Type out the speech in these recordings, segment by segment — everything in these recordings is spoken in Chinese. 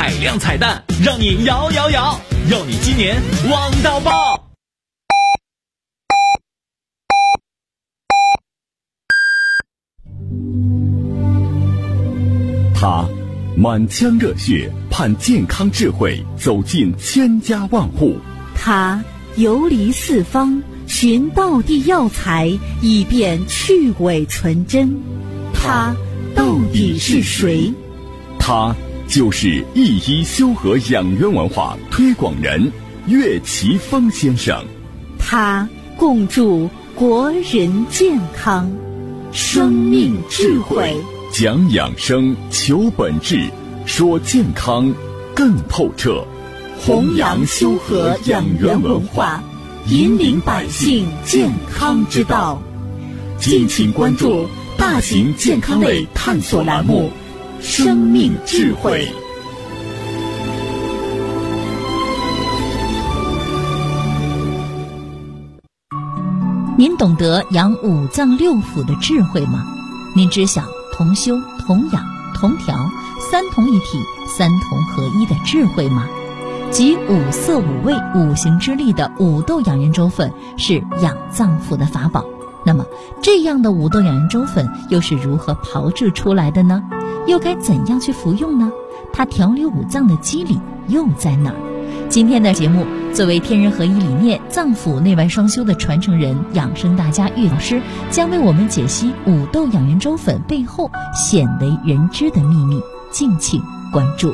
海量彩蛋，让你摇摇摇，要你今年旺到爆！ 他满腔热血，盼健康智慧走进千家万户。 他游离四方，寻道地药材，以便去伪存真。他到底是谁？ 他就是一一修和养元文化推广人岳奇峰先生。 他共筑国人健康，生命智慧， 讲养生，求本质，说健康更透彻， 弘扬修和养元文化，引领百姓健康之道。敬请关注大型健康类探索栏目《生命智慧》。 您懂得养五脏六腑的智慧吗？您知晓同修、同养、同调三同一体、三同合一的智慧吗？集五色五味五行之力的五豆养元粥粉是养脏腑的法宝。那么这样的五豆养元粥粉又是如何炮制出来的呢？又该怎样去服用呢？它调理五脏的机理又在哪儿？今天的节目，作为天人合一理念脏腑内外双修的传承人，养生大家岳老师将为我们解析五豆养元粥粉背后鲜为人知的秘密，敬请关注。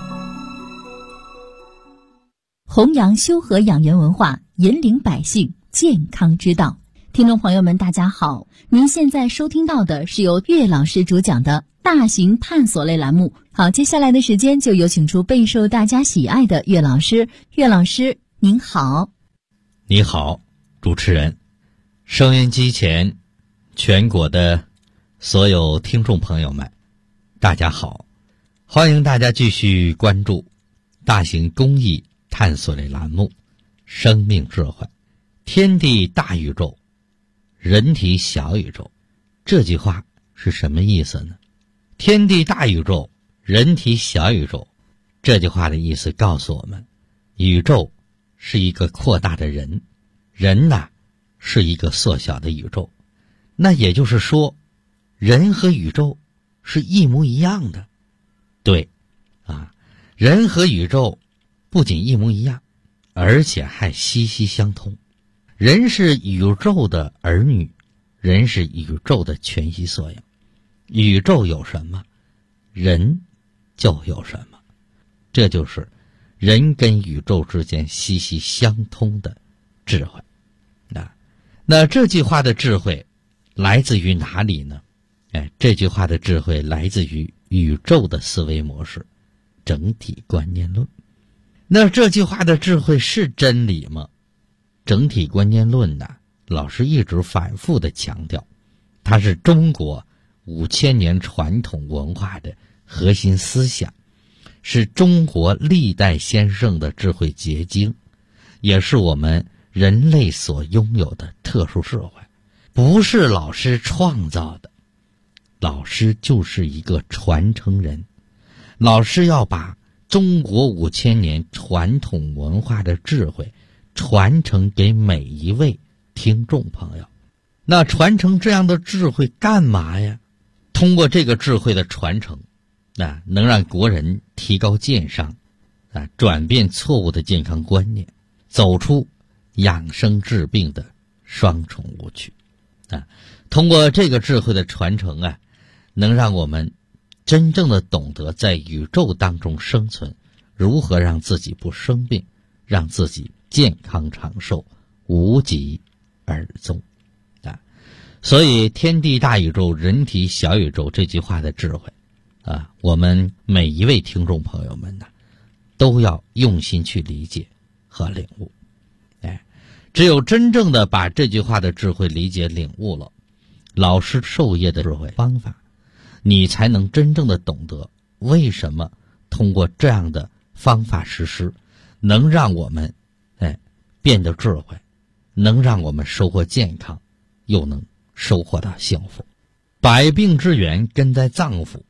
弘扬修和养元文化，引领百姓健康之道。听众朋友们大家好，您现在收听到的是由岳老师主讲的大型探索类栏目。好，接下来的时间就有请出备受大家喜爱的岳老师。岳老师您好。 你好，主持人，收音机前全国的所有听众朋友们大家好，欢迎大家继续关注大型公益探索类栏目生命智慧。天地大宇宙，人体小宇宙，这句话是什么意思呢？天地大宇宙，人体小宇宙，这句话的意思告诉我们，宇宙是一个扩大的人，人呢是一个缩小的宇宙。那也就是说，人和宇宙是一模一样的。对啊，人和宇宙不仅一模一样，而且还息息相通。人是宇宙的儿女，人是宇宙的全息缩影。宇宙有什么，人就有什么，这就是人跟宇宙之间息息相通的智慧。那这句话的智慧来自于哪里呢？这句话的智慧来自于宇宙的思维模式，整体观念论。那这句话的智慧是真理吗？整体观念论呢，老师一直反复的强调，它是中国5000年传统文化的核心思想，是中国历代先圣的智慧结晶，也是我们人类所拥有的特殊智慧，不是老师创造的。老师就是一个传承人，老师要把中国5000年传统文化的智慧传承给每一位听众朋友。那传承这样的智慧干嘛呀？通过这个智慧的传承，能让国人提高健商，转变错误的健康观念，走出养生治病的双重误区。通过这个智慧的传承能让我们真正的懂得在宇宙当中生存，如何让自己不生病，让自己健康长寿，无疾而终。所以天地大宇宙，人体小宇宙这句话的智慧我们每一位听众朋友们都要用心去理解和领悟。只有真正的把这句话的智慧理解领悟了，老师授业的智慧方法，你才能真正的懂得为什么通过这样的方法实施，能让我们变得智慧，能让我们收获健康，又能收获到幸福。百病之源根在脏腑，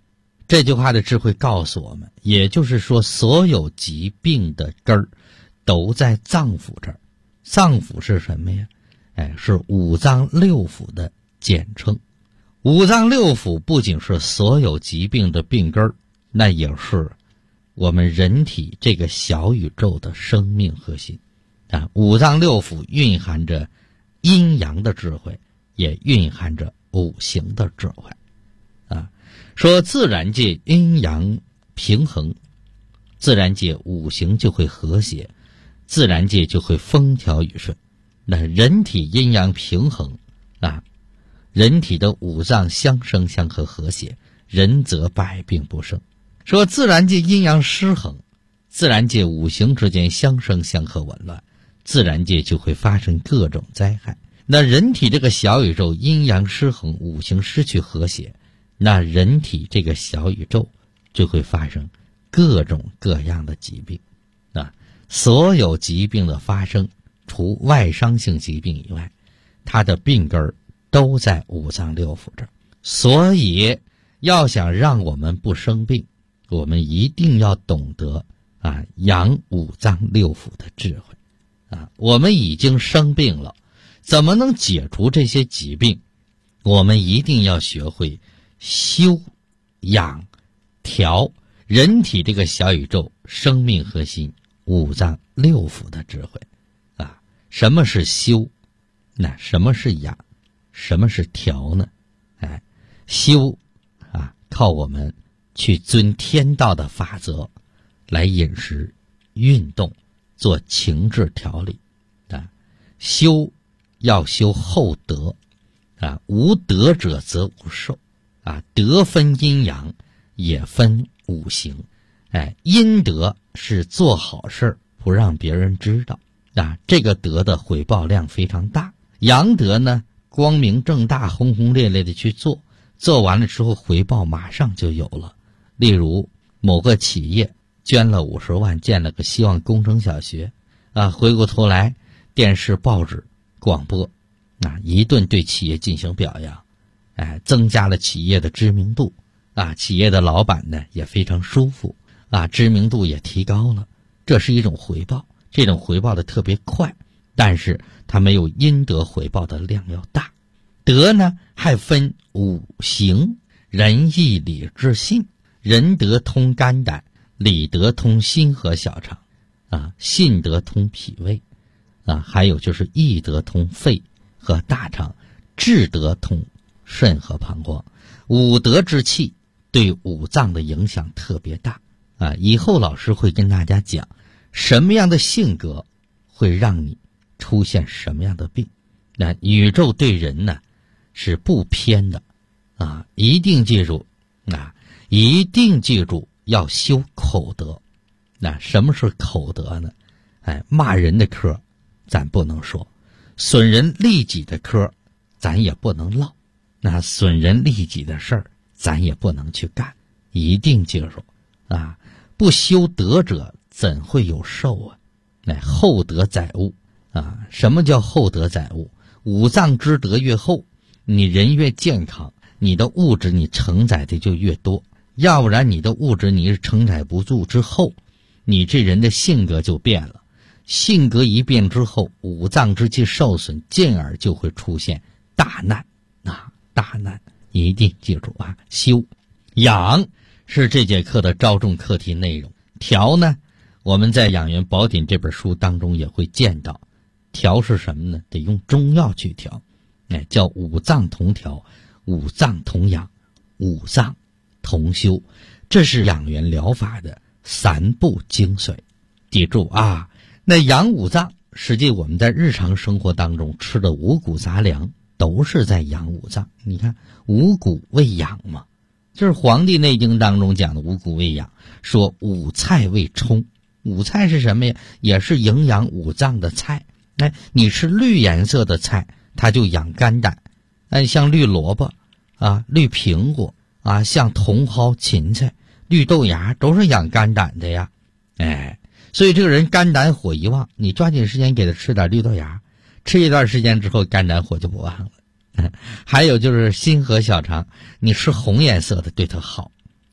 这句话的智慧告诉我们，也就是说，所有疾病的根儿都在脏腑这儿。脏腑是什么呀？是五脏六腑的简称。五脏六腑不仅是所有疾病的病根儿，那也是我们人体这个小宇宙的生命核心。五脏六腑蕴含着阴阳的智慧，也蕴含着五行的智慧。说自然界阴阳平衡，自然界五行就会和谐，自然界就会风调雨顺。那人体阴阳平衡人体的五脏相生相和和谐，人则百病不生。说自然界阴阳失衡，自然界五行之间相生相和紊乱，自然界就会发生各种灾害。那人体这个小宇宙阴阳失衡，五行失去和谐，那人体这个小宇宙就会发生各种各样的疾病。所有疾病的发生，除外伤性疾病以外，它的病根都在五脏六腑这儿。所以要想让我们不生病，我们一定要懂得养五脏六腑的智慧。我们已经生病了，怎么能解除这些疾病？我们一定要学会修养调人体这个小宇宙生命核心五脏六腑的智慧。什么是修？那什么是养？什么是调呢？修靠我们去遵天道的法则来饮食运动，做情志调理。修要修厚德。无德者则无寿。德分阴阳，也分五行。阴德是做好事不让别人知道，这个德的回报量非常大。阳德呢，光明正大轰轰烈烈的去做，做完了之后回报马上就有了。例如某个企业捐了50万建了个希望工程小学，回过头来电视报纸广播一顿对企业进行表扬，增加了企业的知名度，企业的老板呢也非常舒服，知名度也提高了。这是一种回报，这种回报的特别快，但是它没有阴德回报的量要大。德呢还分五行，仁义礼智信。仁德通肝胆，礼德通心和小肠，信德通脾胃，还有就是义德通肺和大肠，智德通肾和膀胱。五德之气对五脏的影响特别大。以后老师会跟大家讲什么样的性格会让你出现什么样的病。那宇宙对人呢是不偏的，一定记住，一定记住要修口德。那什么是口德呢？骂人的嗑咱不能说，损人利己的嗑咱也不能唠，那损人利己的事儿咱也不能去干。一定记住不修德者怎会有寿啊？厚德载物什么叫厚德载物？五脏之德越厚，你人越健康，你的物质你承载的就越多。要不然你的物质你是承载不住之后，你这人的性格就变了。性格一变之后，五脏之气受损，进而就会出现大难。大难一定记住修养是这节课的招重课题内容。调呢，我们在《养元宝典》这本书当中也会见到。调是什么呢？得用中药去调，叫五脏同调，五脏同养，五脏同修。这是养元疗法的3步精髓。记住那养五脏，实际我们在日常生活当中吃的五谷杂粮都是在养五脏。你看五谷为养嘛，就是《黄帝内经》当中讲的五谷为养，说五菜为充。五菜是什么呀？也是营养五脏的菜。你吃绿颜色的菜，它就养肝胆。像绿萝卜绿苹果像茼蒿、芹菜、绿豆芽都是养肝胆的呀。所以这个人肝胆火一旺，你抓紧时间给他吃点绿豆芽，吃一段时间之后肝胆火就不旺了。还有就是心和小肠，你吃红颜色的对他好，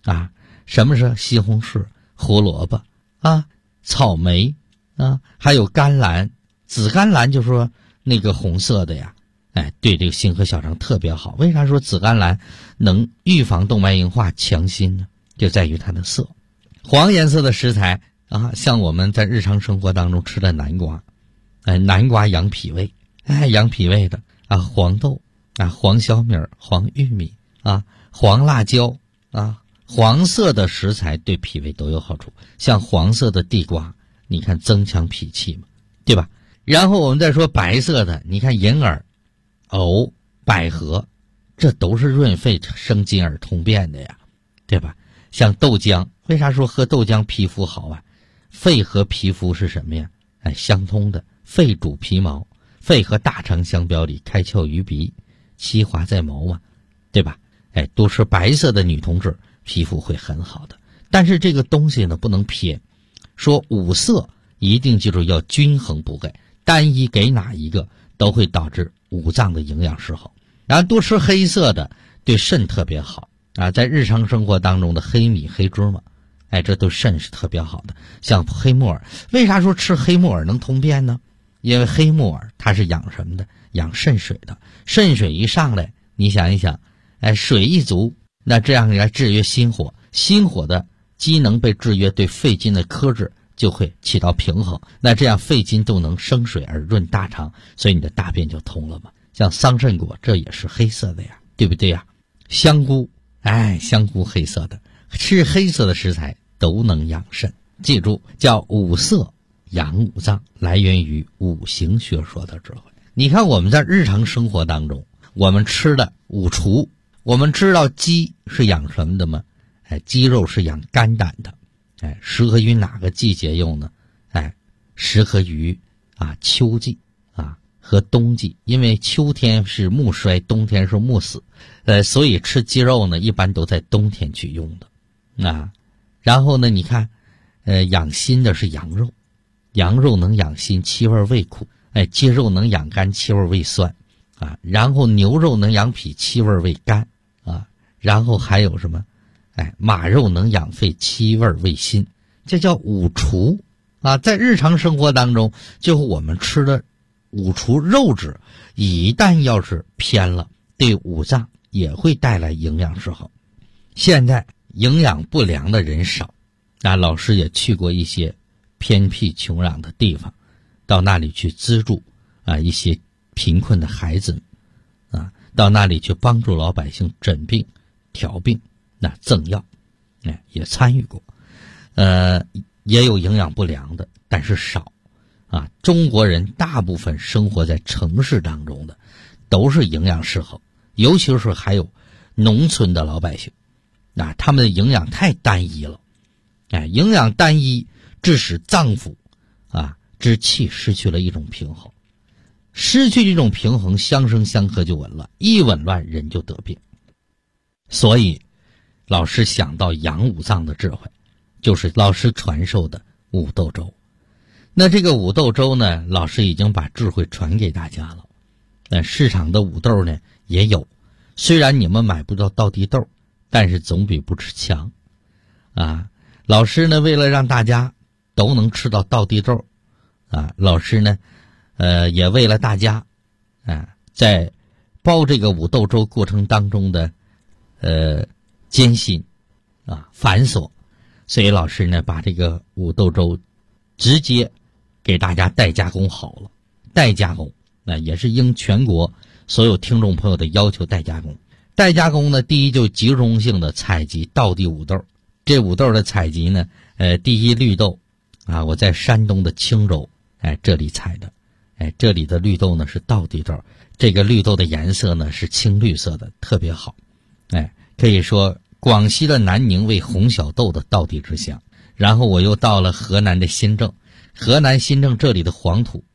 啊，什么是西红柿、胡萝卜啊、草莓啊，还有甘蓝、紫甘蓝，就是说那个红色的呀，对这个心和小肠特别好。为啥说紫甘蓝能预防动脉硬化、强心呢？就在于它的色。黄颜色的食材啊，像我们在日常生活当中吃的南瓜，南瓜养脾胃，养脾胃的啊，黄豆啊，黄小米、黄玉米啊，黄辣椒啊，黄色的食材对脾胃都有好处。像黄色的地瓜，你看增强脾气嘛，对吧？然后我们再说白色的，你看银耳、藕、百合，这都是润肺生津而通便的呀，对吧？像豆浆，为啥说喝豆浆皮肤好啊？肺和皮肤是什么呀？相通的。肺主皮毛，肺和大肠相表里，开窍于鼻，其华在毛嘛，对吧？多吃白色的女同志皮肤会很好的。但是这个东西呢不能偏，说五色一定记住要均衡不给，单一给哪一个都会导致五脏的营养失衡。然后多吃黑色的对肾特别好啊，在日常生活当中的黑米、黑芝麻，这对肾是特别好的。像黑木耳，为啥说吃黑木耳能通便呢？因为黑木耳它是养什么的？养肾水的。肾水一上来，你想一想，水一足，那这样来制约心火，心火的机能被制约，对肺经的克制就会起到平衡。那这样肺经都能生水而润大肠，所以你的大便就通了嘛。像桑葚果，这也是黑色的呀，对不对呀？香菇，香菇黑色的，吃黑色的食材都能养肾。记住，叫五色养五脏，来源于五行学说的智慧。你看我们在日常生活当中，我们吃的五畜，我们知道鸡是养什么的吗？鸡肉是养肝胆的。适合于哪个季节用呢？适合于秋季和冬季，因为秋天是木衰，冬天是木死，所以吃鸡肉呢一般都在冬天去用的。然后呢，你看养心的是羊肉，羊肉能养心，气味味苦；鸡肉能养肝，气味味酸然后牛肉能养脾，气味味甘然后还有什么？马肉能养肺，气味味辛。这叫五畜在日常生活当中，就我们吃的五畜肉质一旦要是偏了，对五脏也会带来营养失衡。现在营养不良的人少老师也去过一些偏僻穷壤的地方，到那里去资助一些贫困的孩子到那里去帮助老百姓诊病调病赠药也参与过。也有营养不良的，但是少中国人大部分生活在城市当中的都是营养失衡，尤其是还有农村的老百姓他们的营养太单一了营养单一致使脏腑之气失去了一种平衡，失去这种平衡，相生相克就紊乱，一紊乱人就得病。所以老师想到养五脏的智慧，就是老师传授的五豆粥。那这个五豆粥呢，老师已经把智慧传给大家了。市场的五豆呢也有，虽然你们买不到道地豆，但是总比不吃强老师呢为了让大家都能吃到道地豆老师呢也为了大家在煲这个五豆粥过程当中的艰辛繁琐，所以老师呢把这个五豆粥直接给大家代加工好了。代加工也是应全国所有听众朋友的要求代加工。代加工呢，第一就集中性的采集道地五豆。这五豆的采集呢第一绿豆我在山东的青州这里采的这里的绿豆呢是道地豆，这个绿豆的颜色呢是青绿色的，特别好可以说广西的南宁为红小豆的道地之乡。然后我又到了河南的新郑，河南新郑这里的黄土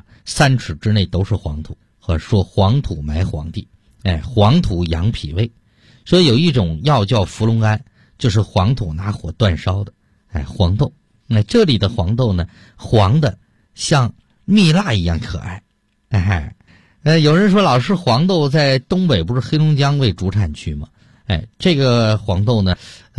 3尺之内都是黄土，或者说黄土埋黄地黄土养脾胃。所以有一种药叫伏龙胺，就是黄土拿火煅烧的黄豆。这里的黄豆呢黄的像蜜蜡一样可爱有人说老师，黄豆在东北不是黑龙江为主产区吗？这个黄豆呢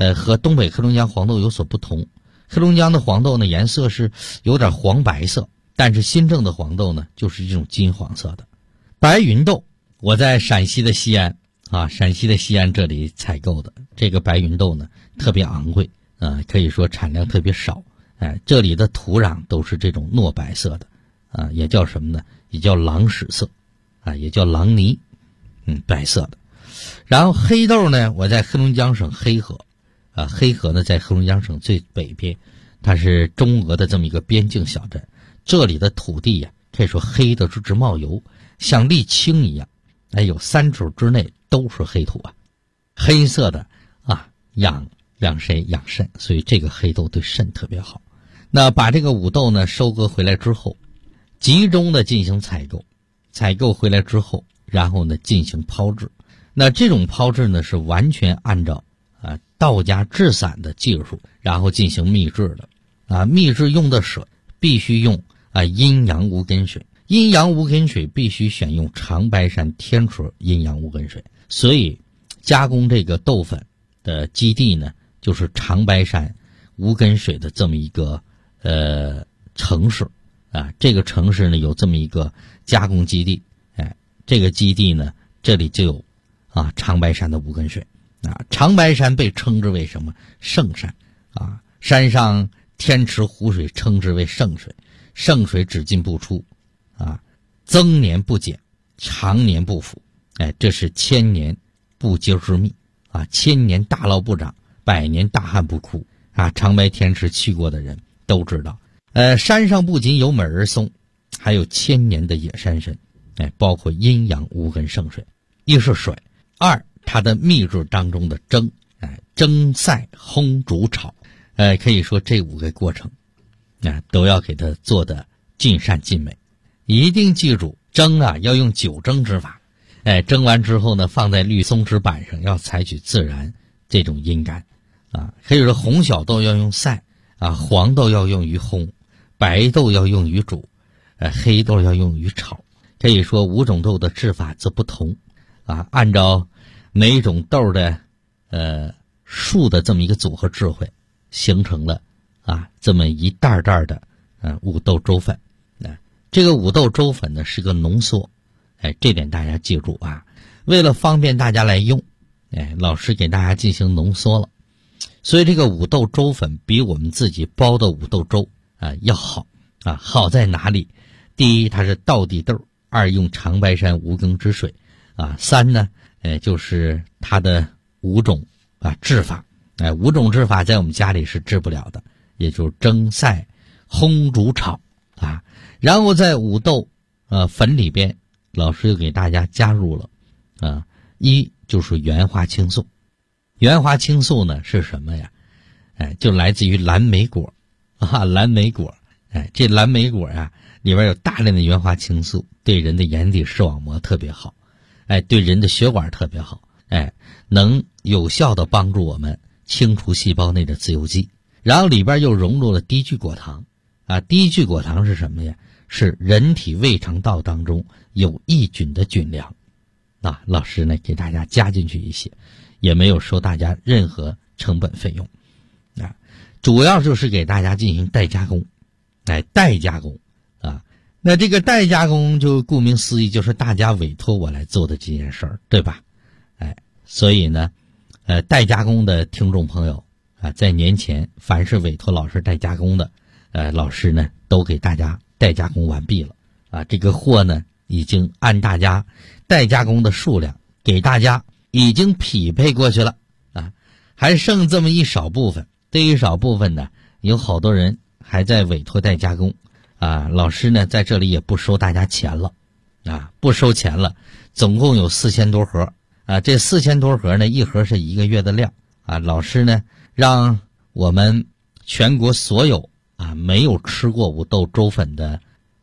和东北黑龙江黄豆有所不同。黑龙江的黄豆呢颜色是有点黄白色，但是新正的黄豆呢就是这种金黄色的。白云豆我在陕西的西安陕西的西安这里采购的这个白云豆呢特别昂贵可以说产量特别少。这里的土壤都是这种糯白色的也叫什么呢？也叫狼屎色也叫狼泥白色的。然后黑豆呢，我在黑龙江省黑河黑河呢在黑龙江省最北边，它是中俄的这么一个边境小镇。这里的土地可以说黑的直冒油，像沥青一样有3肘之内都是黑土黑色的养谁养肾，所以这个黑豆对肾特别好。那把这个五豆呢收割回来之后，集中的进行采购回来之后，然后呢进行抛制。那这种抛制呢是完全按照道家制散的技术，然后进行秘制的秘制用的水必须用阴阳无根水，阴阳无根水必须选用长白山天池阴阳无根水。所以加工这个豆粉的基地呢就是长白山无根水的这么一个城市这个城市呢有这么一个加工基地。这个基地呢这里就有长白山的无根水长白山被称之为什么？圣山山上天池湖水称之为圣水，圣水只进不出增年不减，常年不腐这是千年不竭之秘千年大涝不长，百年大旱不枯长白天池去过的人都知道。山上不仅有美人松，还有千年的野山参包括阴阳无根圣水。一是水，二它的秘制当中的蒸晒烘煮炒可以说这5个过程都要给它做的尽善尽美。一定记住蒸要用酒蒸之法蒸完之后呢放在绿松纸板上，要采取自然这种阴干可以说红小豆要用晒黄豆要用于烘，白豆要用于煮黑豆要用于炒。可以说5种豆的制法则不同按照每种豆的数的这么一个组合智慧，形成了这么一袋袋的五豆粥粉。这个五豆粥粉呢是个浓缩这点大家记住为了方便大家来用老师给大家进行浓缩了。所以这个五豆粥粉比我们自己包的五豆粥要好好在哪里？第一，它是道地豆；二，用长白山无根之水三呢就是它的5种制法5种制法在我们家里是制不了的，也就是蒸晒烘煮炒然后在五豆粉里边，老师又给大家加入了一就是原花青素。原花青素呢是什么呀？就来自于蓝莓果蓝莓果这蓝莓果里边有大量的原花青素，对人的眼底视网膜特别好对人的血管特别好能有效的帮助我们清除细胞内的自由基。然后里边又融入了低聚果糖低聚果糖是什么呀？是人体胃肠道当中有益菌的菌粮老师呢给大家加进去一些，也没有收大家任何成本费用主要就是给大家进行代加工代加工那这个代加工就顾名思义，就是大家委托我来做的这件事儿，对吧？所以呢代加工的听众朋友在年前凡是委托老师代加工的老师呢都给大家代加工完毕了这个货呢已经按大家代加工的数量给大家已经匹配过去了还剩这么一少部分。这一少部分呢有好多人还在委托代加工老师呢在这里也不收大家钱了不收钱了。总共有4000多盒这4000多盒呢，一盒是1个月的量老师呢让我们全国所有没有吃过五豆粥粉的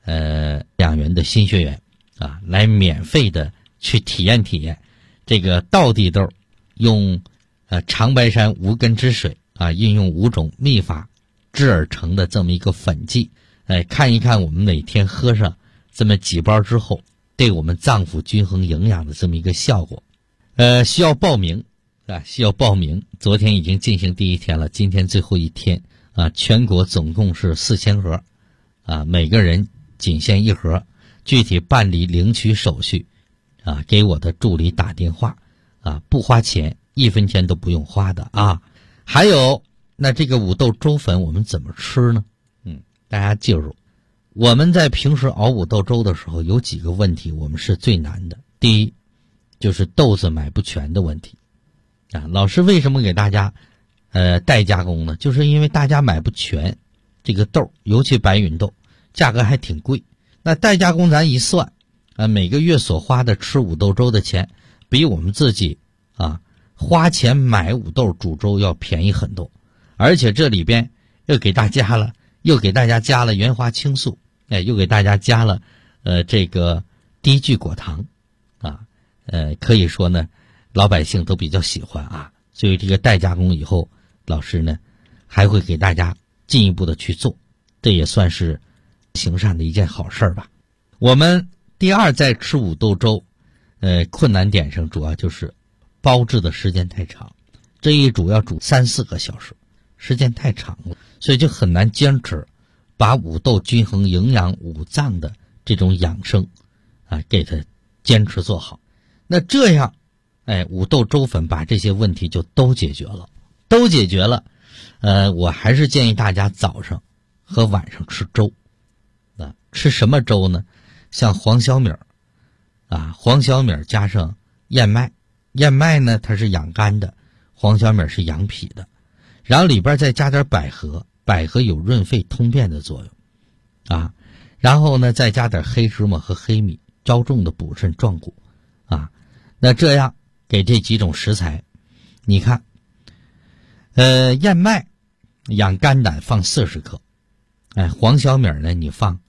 2元的新学员来免费的去体验体验这个道地豆用长白山无根之水运用5种秘法制而成的这么一个粉剂看一看我们每天喝上这么几包之后对我们脏腑均衡营养的这么一个效果需要报名啊，需要报名。昨天已经进行第1天了，今天最后一天啊，全国总共是4000盒，啊，每个人仅限1盒。具体办理领取手续，啊，给我的助理打电话，啊，不花钱，1分钱都不用花的啊。还有，那这个五豆粥粉我们怎么吃呢？大家记住，我们在平时熬五豆粥的时候，有几个问题我们是最难的。第一，就是豆子买不全的问题。啊，老师为什么给大家代加工呢？就是因为大家买不全这个豆，尤其白芸豆，价格还挺贵。那代加工咱一算，每个月所花的吃五豆粥的钱，比我们自己花钱买五豆煮粥要便宜很多。而且这里边又给大家加了原花青素，又给大家加了这个低聚果糖，可以说呢，老百姓都比较喜欢啊。所以这个代加工以后，老师呢还会给大家进一步的去做，这也算是行善的一件好事吧。我们第二在吃五豆粥，困难点上主要就是煲制的时间太长，这一煮要煮3-4个小时，时间太长了，所以就很难坚持把五豆均衡营养五脏的这种养生给它坚持做好。那这样五豆粥粉把这些问题就都解决了。我还是建议大家早上和晚上吃粥。吃什么粥呢？像黄小米黄小米加上燕麦，燕麦呢它是养肝的，黄小米是养脾的，然后里边再加点百合，百合有润肺通便的作用然后呢再加点黑芝麻和黑米，着重的补肾壮骨那这样给这几种食材，你看燕麦养肝胆放40克，黄小米呢你放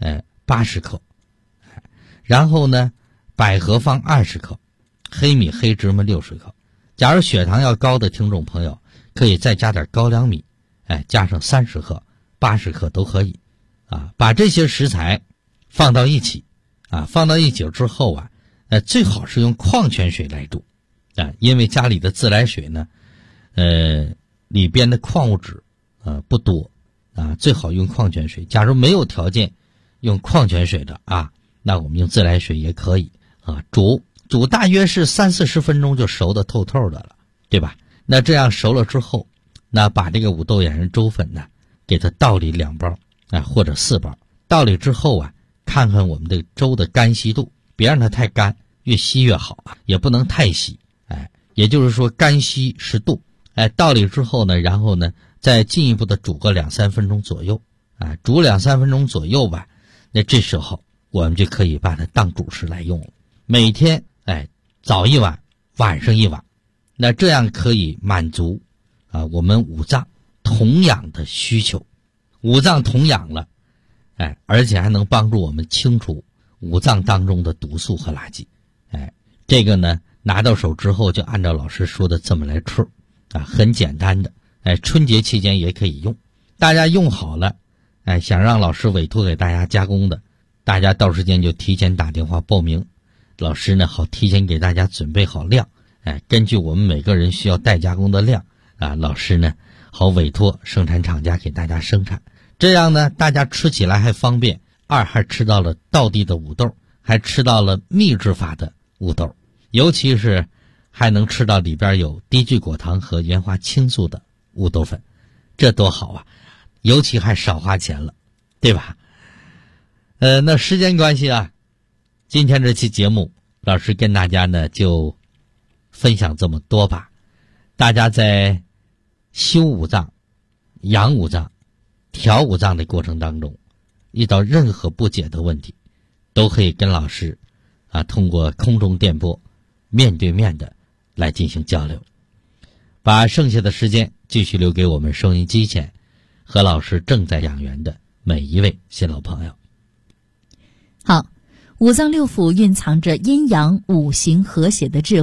80克，然后呢百合放20克，黑米黑芝麻60克。假如血糖要高的听众朋友，可以再加点高粱米，加上30克80克都可以把这些食材放到一起之后最好是用矿泉水来煮因为家里的自来水呢里边的矿物质不多最好用矿泉水。假如没有条件用矿泉水的那我们用自来水也可以煮大约是30-40分钟就熟的透透的了，对吧？那这样熟了之后，那把这个五豆衍生粥粉呢给它倒里2包或者4包，倒里之后看看我们的粥的干稀度，别让它太干，越稀越好也不能太稀也就是说干稀适度倒里之后呢，然后呢再进一步的煮个2-3分钟左右煮2-3分钟左右吧。那这时候我们就可以把它当主食来用了，每天早一碗晚上一碗，那这样可以满足我们五脏同养的需求。五脏同养了而且还能帮助我们清除五脏当中的毒素和垃圾这个呢拿到手之后就按照老师说的这么来吃很简单的春节期间也可以用。大家用好了想让老师委托给大家加工的，大家到时间就提前打电话报名，老师呢好提前给大家准备好量根据我们每个人需要代加工的量老师呢好委托生产厂家给大家生产，这样呢大家吃起来还方便，还吃到了道地的五豆，还吃到了秘制法的五豆，尤其是还能吃到里边有低聚果糖和原花青素的五豆粉，这多好尤其还少花钱了，对吧？那时间关系今天这期节目老师跟大家呢就分享这么多吧。大家在修五脏、养五脏、调五脏的过程当中，遇到任何不解的问题，都可以跟老师通过空中电波面对面的来进行交流。把剩下的时间继续留给我们收音机前和老师正在养元的每一位新老朋友。 好，五脏六腑蕴藏着阴阳五行和谐的智慧，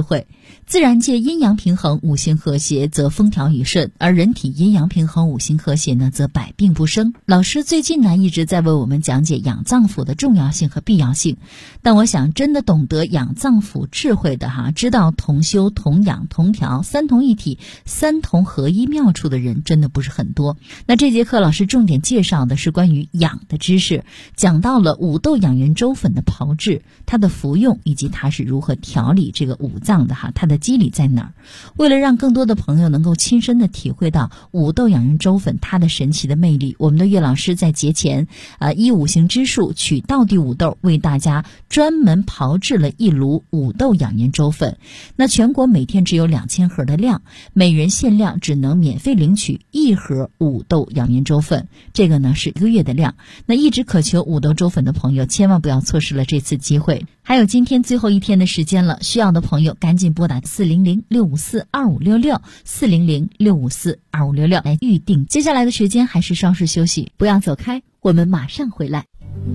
自然界阴阳平衡，五行和谐，则风调雨顺；而人体阴阳平衡，五行和谐呢，则百病不生。老师最近呢一直在为我们讲解养脏腑的重要性和必要性，但我想真的懂得养脏腑智慧的知道同修、同养、同调三同一体、三同合一妙处的人真的不是很多。那这节课老师重点介绍的是关于养的知识，讲到了五豆养元粥粉的炮制，它的服用以及它是如何调理这个五脏的它的机理在哪儿。为了让更多的朋友能够亲身的体会到五豆养元粥粉它的神奇的魅力，我们的岳老师在节前依五行之数取道地五豆，为大家专门炮制了一炉五豆养元粥粉。那全国每天只有2000盒的量，每人限量只能免费领取1盒五豆养元粥粉，这个呢是1个月的量。那一直渴求五豆粥粉的朋友千万不要错失了这次机会，还有今天最后一天的时间了，需要的朋友赶紧拨打400-654-2566 400-654-2566来预定。接下来的时间还是稍事休息，不要走开，我们马上回来。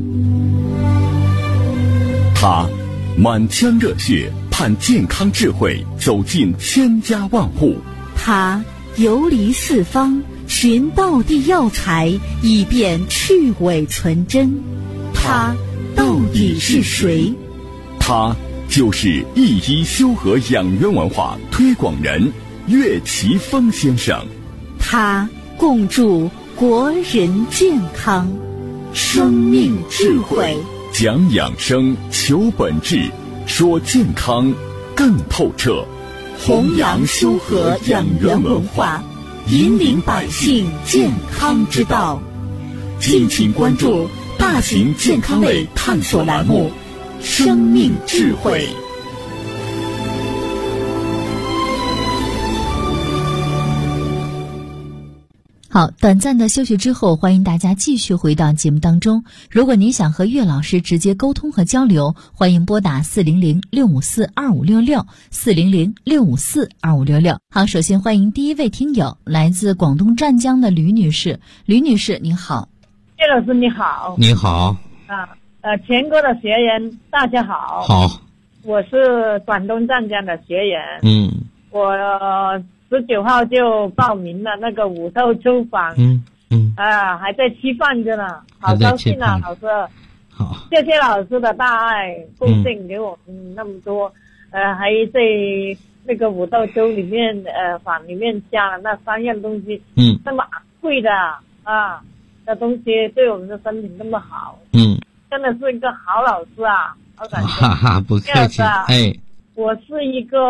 他满腔热血盼健康智慧走进千家万户， 他游离四方寻道地药材，以便去伪存真。他到底是谁？ 他就是一医修和养元文化推广人岳奇峰先生。 他共筑国人健康，生命智慧， 讲养生，求本质，说健康更透彻， 弘扬修和养元文化，引领百姓健康之道。敬请关注大型健康类探索栏目《生命智慧》。 好，短暂的休息之后，欢迎大家继续回到节目当中。如果您想和岳老师直接沟通和交流，欢迎拨打400-654-2566 400-654-2566。好，首先欢迎第一位听友，来自广东湛江的吕女士。吕女士您好。 岳老师你好。 你好。 全国的学员大家好。 好。 我是广东湛江的学员。我19号就报名了那个五豆粥坊。还在期盼着呢，好高兴啊，老师。 好， 谢谢老师的大爱贡献给我们那么多，还在那个五豆粥里面坊里面加了那3样东西，那么贵的那东西对我们的身体那么好，真的是一个好老师啊，好感谢。 不客气。 我是一个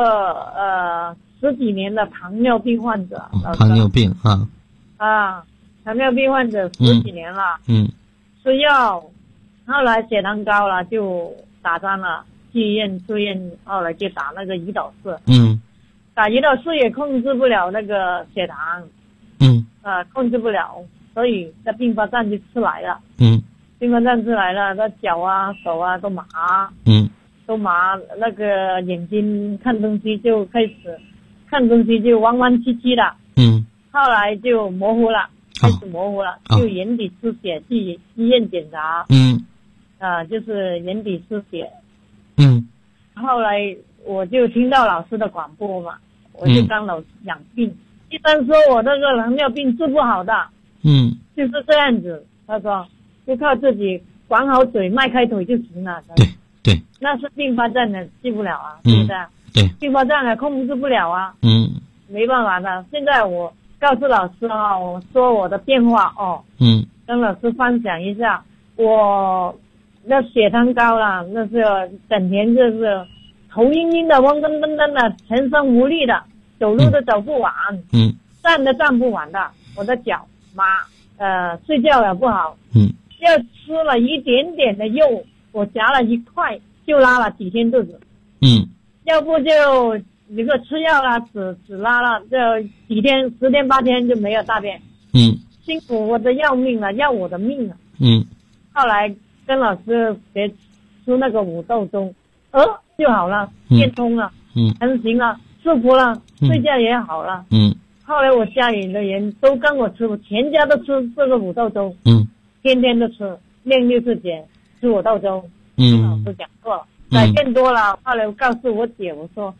10几年的糖尿病患者。 糖尿病糖尿病患者10几年了。吃药，后来血糖高了就打针了，去医院住院，后来就打那个胰岛素。打胰岛素也控制不了那个血糖。控制不了，所以在并发症就出来了。并发症出来了，那脚啊手啊都麻。都麻，那个眼睛看东西就开始看东西就弯弯曲曲了。后来就模糊了，开始模糊了，就眼底出血，去医院检查。就是眼底出血。后来我就听到老师的广播嘛，我就跟老师养病。医生说我那个糖尿病治不好的。就是这样子，他说就靠自己管好嘴，迈开腿就行了。 对， 那是并发症的，治不了啊，对不对？对，并发症的控制不了啊。没办法的。现在我告诉老师我说我的变化跟老师分享一下。我那血糖高了，那是整天就是头晕晕的，昏昏灯灯的，全身无力的，走路都走不稳，站都站不稳的，我的脚麻，睡觉也不好。要吃了一点点的肉，我夹了1块就拉了几天肚子。要不就那个吃药了，只拉了这几天，10天8天就没有大便。辛苦我的要命了，要我的命了。后来跟老师学吃那个五豆粥，就好了，变通了，成型了，舒服了，睡觉也好了。后来我家里的人都跟我吃，全家都吃这个五豆粥。天天都吃，练60节吃五豆粥。老师讲过改变多了。后来我告诉我姐，我说这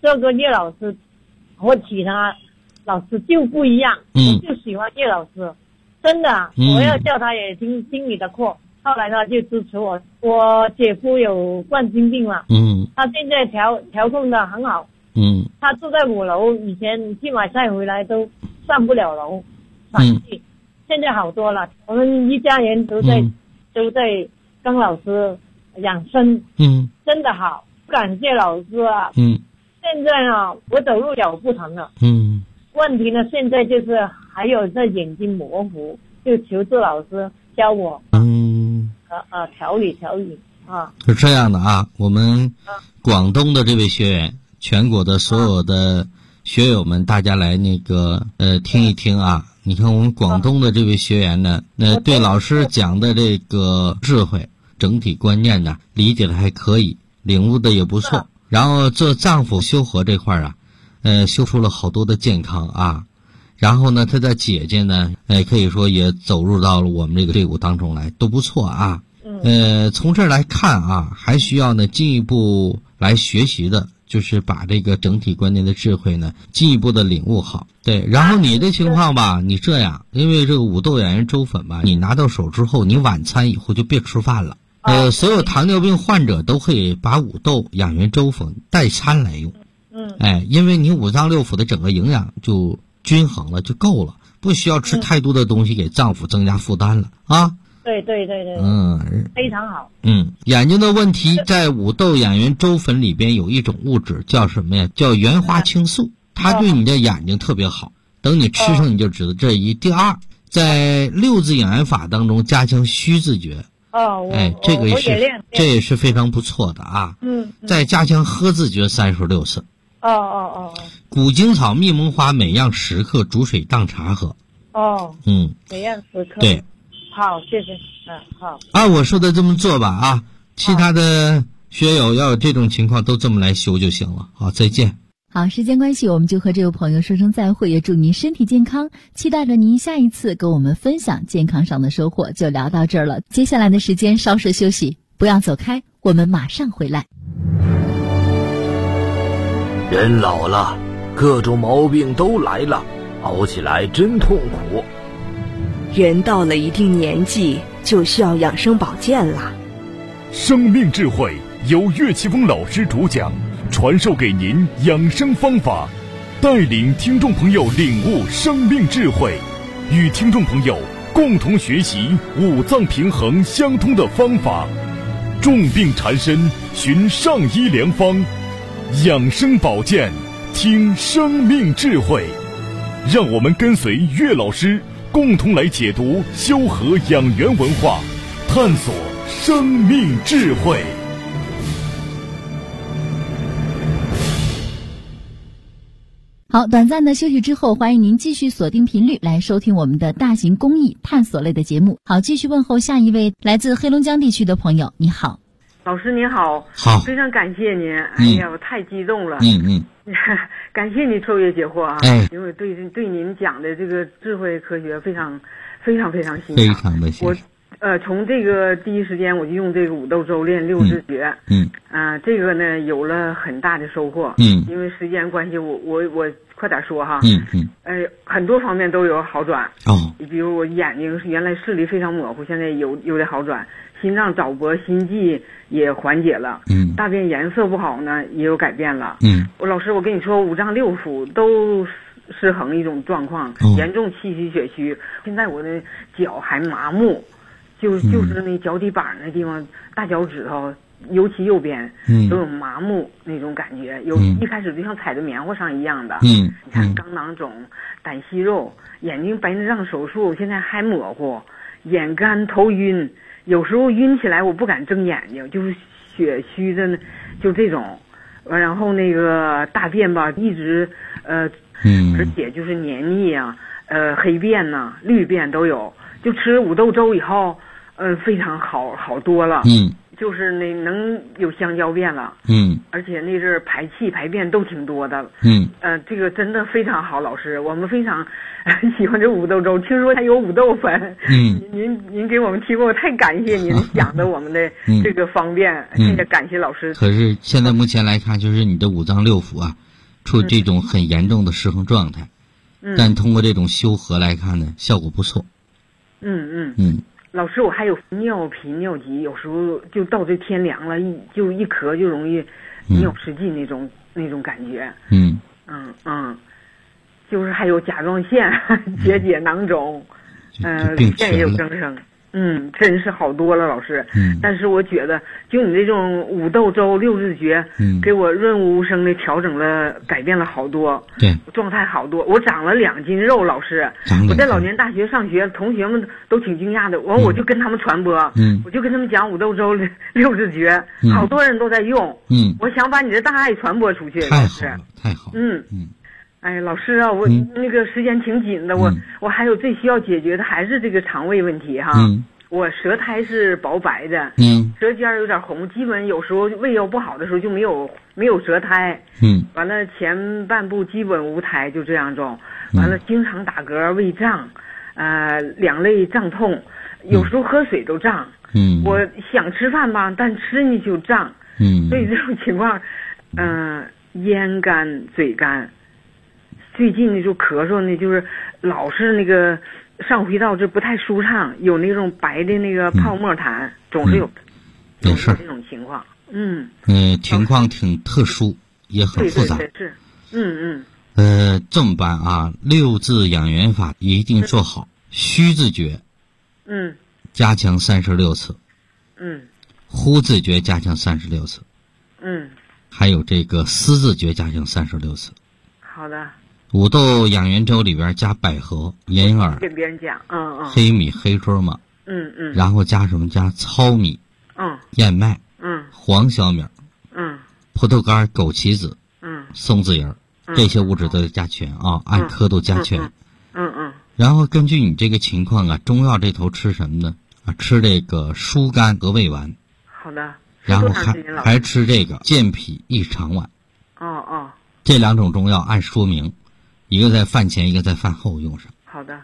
这个叶老师和其他老师就不一样，我就喜欢叶老师，真的，我要叫他也听你的课。后来他就支持我。我姐夫有冠心病嘛，他现在调控的很好，他住在5楼，以前去买菜回来都上不了楼，喘气，现在好多了。我们一家人都在跟老师养生，真的好，感谢老师啊。现在呢，我走路脚不疼了，问题呢现在就是还有这眼睛模糊，就求助老师教我，调理啊。 是这样的啊，我们广东的这位学员，全国的所有的学友们，大家来听一听啊。你看我们广东的这位学员呢，对老师讲的这个智慧整体观念呢，理解的还可以，领悟的也不错。然后做脏腑修和这块啊，修出了好多的健康啊。然后呢，他的姐姐呢，可以说也走入到了我们这个队伍当中来，都不错啊。从这儿来看啊，还需要呢进一步来学习的，就是把这个整体观念的智慧呢进一步的领悟好。对，然后你的情况吧，你这样，因为这个五豆养元粥粉吧，你拿到手之后，你晚餐以后就别吃饭了。所有糖尿病患者都可以把五豆养元粥粉代餐来用。因为你五脏六腑的整个营养就均衡了，就够了，不需要吃太多的东西给脏腑增加负担了啊。 对，非常好。眼睛的问题，在五豆养元粥粉里边有一种物质叫什么呀？叫原花青素，它对你的眼睛特别好。等你吃上你就知道这一。第二，在6字养元法当中加强虚字诀。这也是非常不错的啊。再加强喝字诀36次。古精草、蜜蒙花每样10克，煮水当茶喝。每样10克。对。好，谢谢。好。按我说的这么做吧啊，其他的学友要有这种情况都这么来修就行了。好，再见。 好，时间关系，我们就和这位朋友说声再会，也祝您身体健康，期待着您下一次跟我们分享健康上的收获。就聊到这儿了，接下来的时间稍事休息，不要走开，我们马上回来。 人老了，各种毛病都来了，熬起来真痛苦。 人到了一定年纪，就需要养生保健了。 生命智慧由岳奇峰老师主讲，传授给您养生方法，带领听众朋友领悟生命智慧，与听众朋友共同学习五脏平衡相通的方法。重病缠身，寻上医良方，养生保健，听生命智慧。让我们跟随岳老师共同来解读修和养元文化，探索生命智慧。 好，短暂的休息之后，欢迎您继续锁定频率来收听我们的大型公益探索类的节目。好，继续问候下一位来自黑龙江地区的朋友。你好， 老师您好。 好， 非常感谢您。哎呀，我太激动了。感谢你彻夜解惑啊！因为对您讲的这个智慧科学非常欣赏，非常的欣赏。 我从这个第一时间我就用这个五豆粥练6字诀。这个呢有了很大的收获。因为时间关系，我快点说哈。很多方面都有好转。比如我眼睛原来视力非常模糊，现在有点好转。心脏早搏、心悸也缓解了。大便颜色不好呢，也有改变了。老师，我跟你说，五脏六腑都失衡一种状况，严重气虚血虚。现在我的脚还麻木，就是那脚底板那地方，大脚趾头，尤其右边，都有麻木那种感觉。一开始就像踩在棉花上一样的。你看肛囊肿、胆息肉，眼睛白内障手术，现在还模糊，眼干头晕。有时候晕起来我不敢睁眼睛，就是血虚的，就这种。然后那个大便吧一直而且就是黏腻啊，黑便呐、绿便都有。就吃五豆粥以后非常好多了。就是能有香蕉便了。而且那阵排气排便都挺多的。这个真的非常好，老师，我们非常喜欢这五豆粥，听说还有五豆粉。您给我们提供，太感谢您讲的我们的这个方便。谢谢，感谢老师。 可是现在目前来看，就是你的五脏六腑啊， 处于这种很严重的失衡状态。但通过这种修和来看呢，效果不错。 老师，我还有尿频尿急，有时候就到这天凉了，就一咳就容易尿失禁那种感觉。就是还有甲状腺结囊肿，乳腺也有增生。真是好多了，老师。但是我觉得，就你这种五豆粥六字诀，给我润物无声的调整了，改变了好多。 对， 状态好多。我长了2斤肉，老师。我在老年大学上学，同学们都挺惊讶的。我就跟他们传播，我就跟他们讲五豆粥六字诀，好多人都在用。我想把你的大爱传播出去。 太好了，太好了。 哎，老师啊，我那个时间挺紧的，我还有最需要解决的还是这个肠胃问题哈。我舌苔是薄白的，舌尖有点红，基本有时候胃要不好的时候就没有舌苔。完了前半部基本无苔，就这样种。完了经常打嗝、胃胀，两肋胀痛，有时候喝水都胀。我想吃饭吧，但吃进去就胀。所以这种情况，咽干、嘴干。最近呢就咳嗽呢，就是老是那个上呼吸道这不太舒畅，有那种白的那个泡沫痰，总是有这种情况。 情况挺特殊，也很复杂。 对是。 这么办啊？6字养元法一定做好。虚字诀，加强36次。呼字诀加强36次。还有这个思字诀加强36次。 好的。 五豆养元粥里边加百合、银耳， 跟别人讲， 黑米、黑芝麻，然后加什么？加糙米，燕麦，黄小米，葡萄干、枸杞子，松子仁，这些物质都得加全啊，按颗度加全。然后根据你这个情况啊，中药这头吃什么呢？吃这个疏肝和胃丸。 好的。 然后还吃这个健脾益肠丸。这2种中药按说明。一个在饭前，一个在饭后用上。 好的。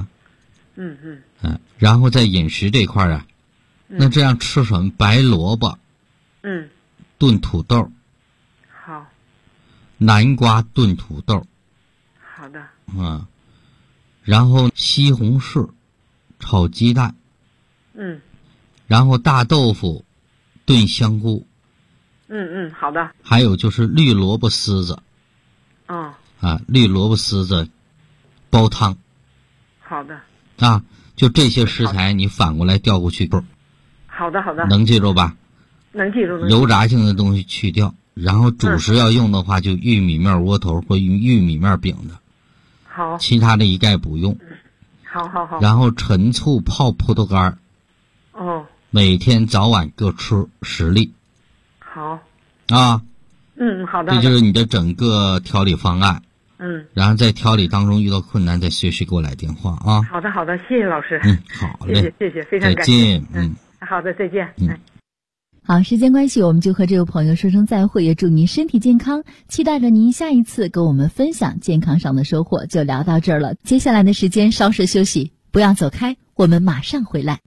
然后在饮食这块啊，那这样吃什么？白萝卜，炖土豆。 好。 南瓜炖土豆。 好的。 然后西红柿炒鸡蛋。然后大豆腐炖香菇。 好的。 还有就是绿萝卜丝子。绿萝卜丝子煲汤。 好的。 就这些食材你反过来调过去。 好的。 能记住吧？ 能记住。 油炸性的东西去掉，然后主食要用的话就玉米面窝头或玉米面饼的。 好。 其他的一概不用。 好。 然后陈醋泡葡萄干。每天早晚各吃10粒。 好。好的。 这就是你的整个调理方案。然后在调理当中遇到困难，再随时给我来电话啊。 好的，谢谢老师。 好嘞， 谢谢，非常感谢。 再见。 好的，再见。 好，时间关系，我们就和这位朋友说声再会，也祝您身体健康，期待着您下一次跟我们分享健康上的收获。就聊到这儿了，接下来的时间稍事休息，不要走开，我们马上回来。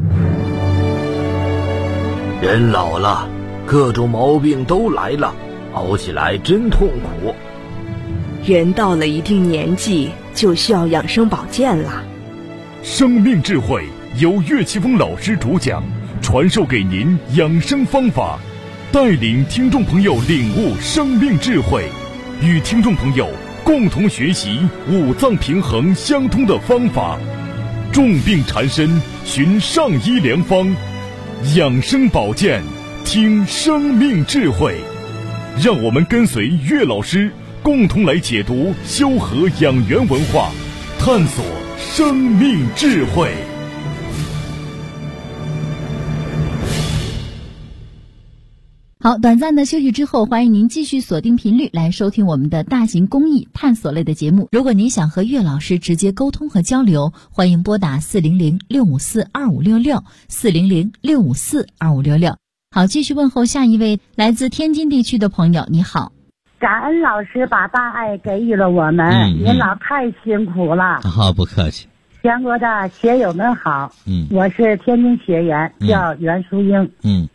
人老了，各种毛病都来了，熬起来真痛苦。 人到了一定年纪，就需要养生保健了。 生命智慧由岳奇峰老师主讲，传授给您养生方法，带领听众朋友领悟生命智慧，与听众朋友共同学习五脏平衡相通的方法。重病缠身，寻上医良方，养生保健，听生命智慧。让我们跟随岳老师共同来解读修和养元文化，探索生命智慧。 好，短暂的休息之后，欢迎您继续锁定频率来收听我们的大型公益探索类的节目。如果您想和岳老师直接沟通和交流，欢迎拨打400-654-2566，400-654-2566。好，继续问候下一位来自天津地区的朋友，你好。 感恩老师把大爱给予了我们，您老太辛苦了。 好，不客气。 全国的学友们好，我是天津学员，叫袁淑英。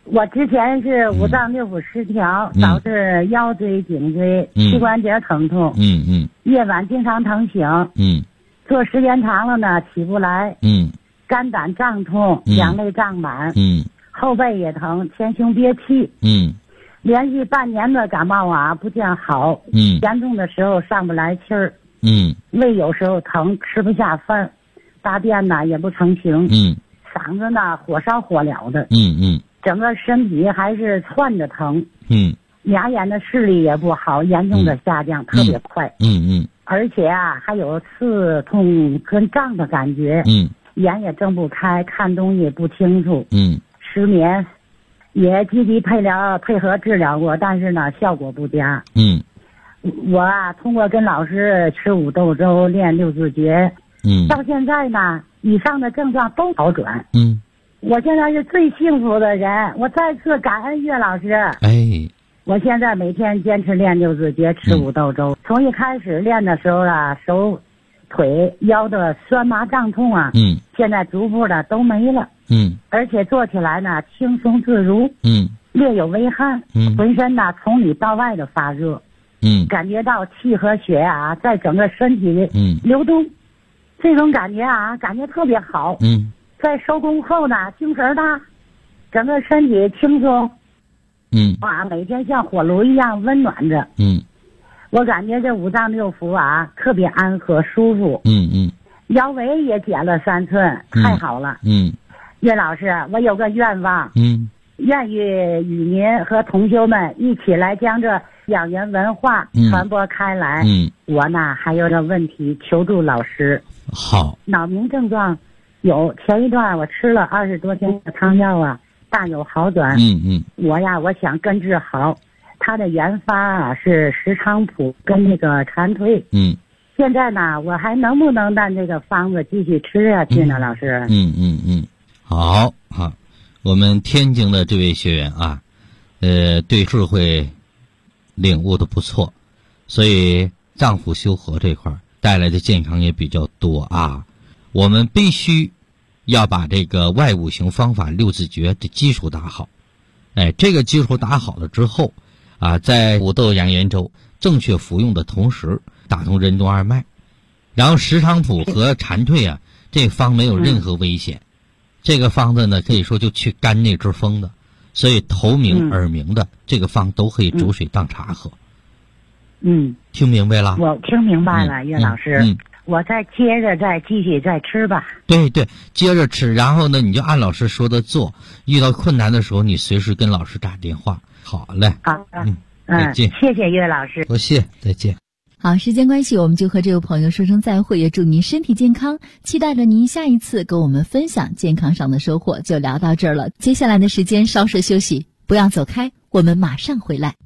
我之前是五脏六腑失调，导致腰椎、颈椎、膝关节疼痛。夜晚经常疼醒。坐时间长了呢，起不来。肝胆胀痛，两肋胀满。后背也疼，前胸憋气。连续半年的感冒啊，不见好。严重的时候上不来气儿。胃有时候疼，吃不下饭，大便呢也不成形。嗓子呢火烧火燎的。整个身体还是窜着疼。俩眼的视力也不好，严重的下降，特别快。而且啊还有刺痛跟胀的感觉。眼也睁不开，看东西不清楚。失眠，也积极配合治疗过，但是呢效果不佳。我啊通过跟老师吃五豆粥，练六字诀，到现在呢以上的症状都好转。我现在是最幸福的人，我再次感恩岳老师。我现在每天坚持练六字诀，吃五豆粥。从一开始练的时候啊，手腿腰的酸麻胀痛啊，现在逐步的都没了。而且做起来呢轻松自如。略有微汗。浑身呢从里到外的发热。感觉到气和血啊在整个身体里流动。这种感觉啊感觉特别好。在收工后呢精神大，整个身体轻松。每天像火炉一样温暖着。我感觉这五脏六腑啊特别安和舒服。腰围也减了3寸，太好了。岳老师，我有个愿望。愿意与您和同修们一起来将这养元文化传播开来。我呢还有个问题求助老师。 好。 脑鸣症状有，前一段我吃了20多天的汤药啊，大有好转。我想根治好。它的原发啊是石菖蒲跟那个蝉蜕。现在呢我还能不能按这个方子继续吃下去呢？老师。 好。我们天津的这位学员啊，对智慧领悟的不错，所以脏腑修和这块带来的健康也比较多啊。我们必须要把这个外五行方法六字诀的基础打好。这个基础打好了之后啊，在五豆养元粥正确服用的同时，打通任督二脉，然后石菖蒲和蝉蜕啊，这方没有任何危险。这个方子呢可以说就去肝内之风的，所以头鸣耳鸣的这个方都可以煮水当茶喝。听明白了？ 我听明白了。岳老师。我再接着再继续再吃吧。 对，接着吃，然后呢你就按老师说的做，遇到困难的时候你随时跟老师打电话。好嘞。 好的。 再见。 谢谢岳老师。 多谢，再见。 好，时间关系，我们就和这位朋友说声再会，也祝您身体健康，期待着您下一次跟我们分享健康上的收获。就聊到这儿了，接下来的时间稍事休息，不要走开，我们马上回来。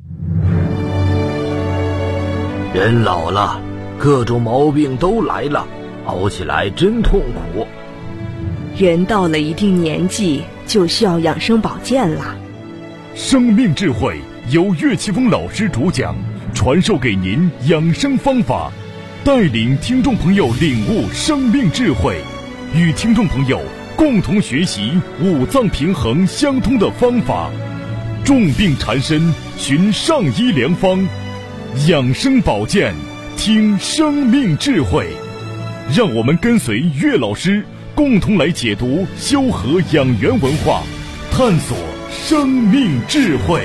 人老了，各种毛病都来了，熬起来真痛苦。 人到了一定年纪，就需要养生保健了。 生命智慧由岳奇峰老师主讲，传授给您养生方法，带领听众朋友领悟生命智慧，与听众朋友共同学习五脏平衡相通的方法。重病缠身，寻上医良方，养生保健，听生命智慧。让我们跟随岳老师，共同来解读修和养元文化，探索生命智慧。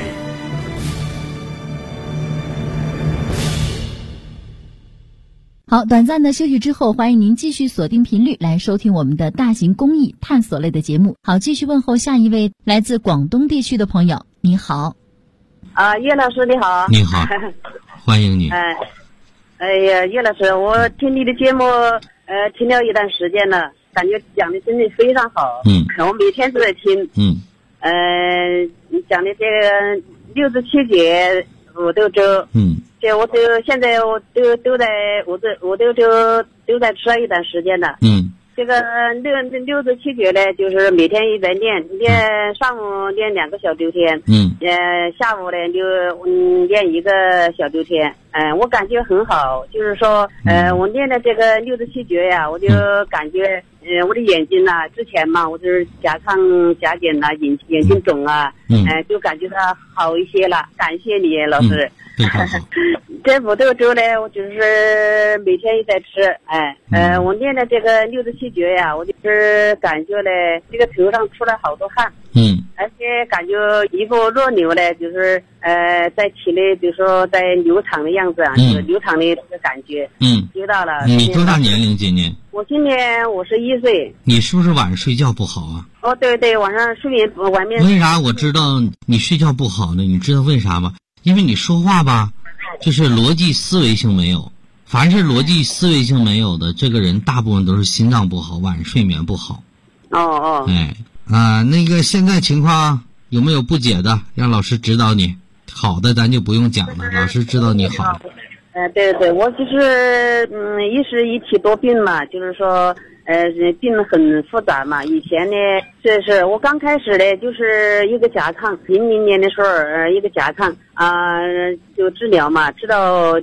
好，短暂的休息之后，欢迎您继续锁定频率来收听我们的大型公益探索类的节目。好，继续问候下一位来自广东地区的朋友。你好。 岳老师你好。 你好。欢迎你。 哎呀，岳老师，我听你的节目听了一段时间了，感觉讲的真的非常好。我每天都在听。你讲的这个六字七节五豆粥。这我都现在我都在我豆粥都在吃了一段时间了。 这个六字七诀呢，就是每天一在练，上午练2个小周天，下午呢就练1个小周天，我感觉很好，就是说，我练的这个六字七诀呀，我就感觉，我的眼睛呐，之前嘛，我就是甲亢甲减呐，眼睛肿啊，就感觉它好一些了，感谢你老师。这五豆粥呢，我就是每天也在吃，我练的这个六字七诀呀，我就是感觉呢，这个头上出来好多汗，而且感觉一股热流呢，就是在体内，比如说在流淌的样子啊，就是流淌的这个感觉，知道了。 你多大年龄？今年？ 我今年51岁。 你是不是晚上睡觉不好啊？ 哦，对对，晚上睡眠晚面。 为啥我知道你睡觉不好呢？你知道为啥吗？因为你说话吧，就是逻辑思维性没有。凡是逻辑思维性没有的，这个人大部分都是心脏不好，晚上睡眠不好。那个现在情况有没有不解的？让老师指导你。好的咱就不用讲了，老师知道你好。 对对，我就是一时一体多病嘛，就是说病很复杂嘛。以前呢，这是我刚开始呢，就是一个甲亢，00年的时候一个甲亢就治疗嘛，治到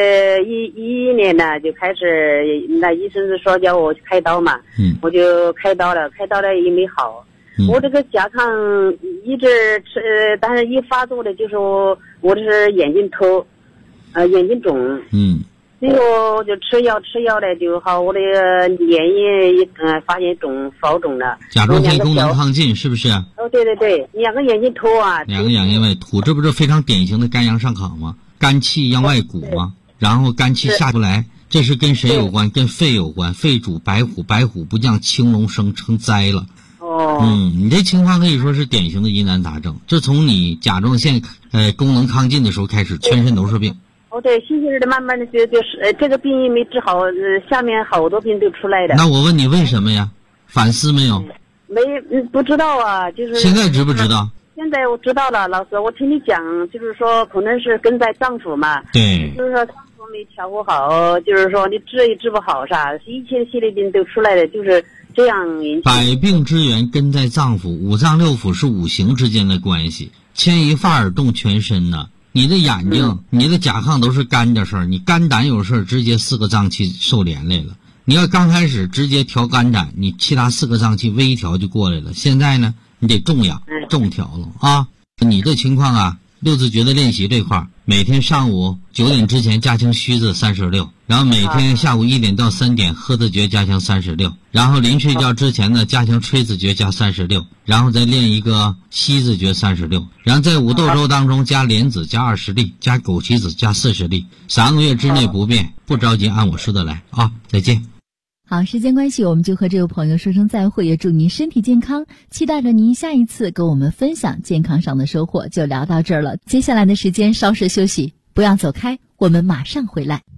11年呢就开始，那医生是说叫我去开刀嘛，我就开刀了也没好。我这个甲亢一直吃，但是一发作的就是我这是眼睛头，眼睛肿，最后就吃药了就好，我的眼液发现少肿了。 甲状腺功能亢进是不是？ 对对对，2个眼睛头啊，2 个眼睛外凸，这不是非常典型的肝阳上亢吗？肝气阳外鼓吗？然后肝气下不来，这是跟谁有关？跟肺有关，肺主白虎，白虎不降，青龙生，成灾了。你这情况可以说是典型的疑难杂症，这从你甲状腺功能亢进的时候开始，全身都是病。 对，星期日的慢慢的就是这个病没治好，下面好多病都出来的。 那我问你为什么呀？反思没有？ 不知道啊，就是现在知不知道？ 现在我知道了，老师，我听你讲，就是说可能是根在脏腑嘛。 对， 就是说脏腑没调和好，就是说你治也治不好，啥一切系列病都出来的，就是这样引起。 百病之源根在脏腑，五脏六腑是五行之间的关系，牵一发而动全身呢。你的眼睛，你的甲亢都是肝的事儿，你肝胆有事儿，直接4个脏器受连累了。你要刚开始直接调肝胆，你其他4个脏器微调就过来了。现在呢，你得重养重调了啊！你的情况啊，六字诀的练习这块儿，每天上午9点之前加强虚字36，然后每天下午1点到3点喝字诀加强36，然后临睡觉之前呢加强吹字诀加36，然后再练一个吸字诀36，然后在五豆粥当中加莲子加20粒，加枸杞子加40粒，3个月之内不变，不着急，按我说的来啊！再见。 好，时间关系，我们就和这位朋友说声再会，也祝您身体健康，期待着您下一次跟我们分享健康上的收获。就聊到这儿了，接下来的时间稍事休息，不要走开，我们马上回来。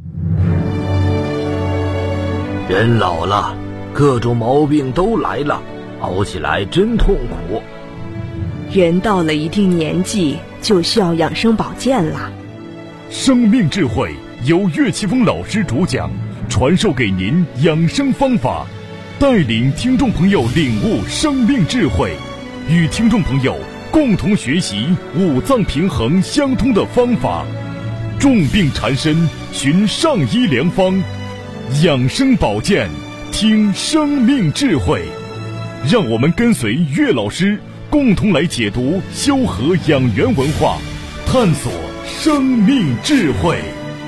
人老了，各种毛病都来了，熬起来真痛苦。 人到了一定年纪，就需要养生保健了。 生命智慧由岳奇峰老师主讲，传授给您养生方法，带领听众朋友领悟生命智慧，与听众朋友共同学习五脏平衡相通的方法。重病缠身，寻上医良方，养生保健，听生命智慧。让我们跟随岳老师，共同来解读修和养元文化，探索生命智慧。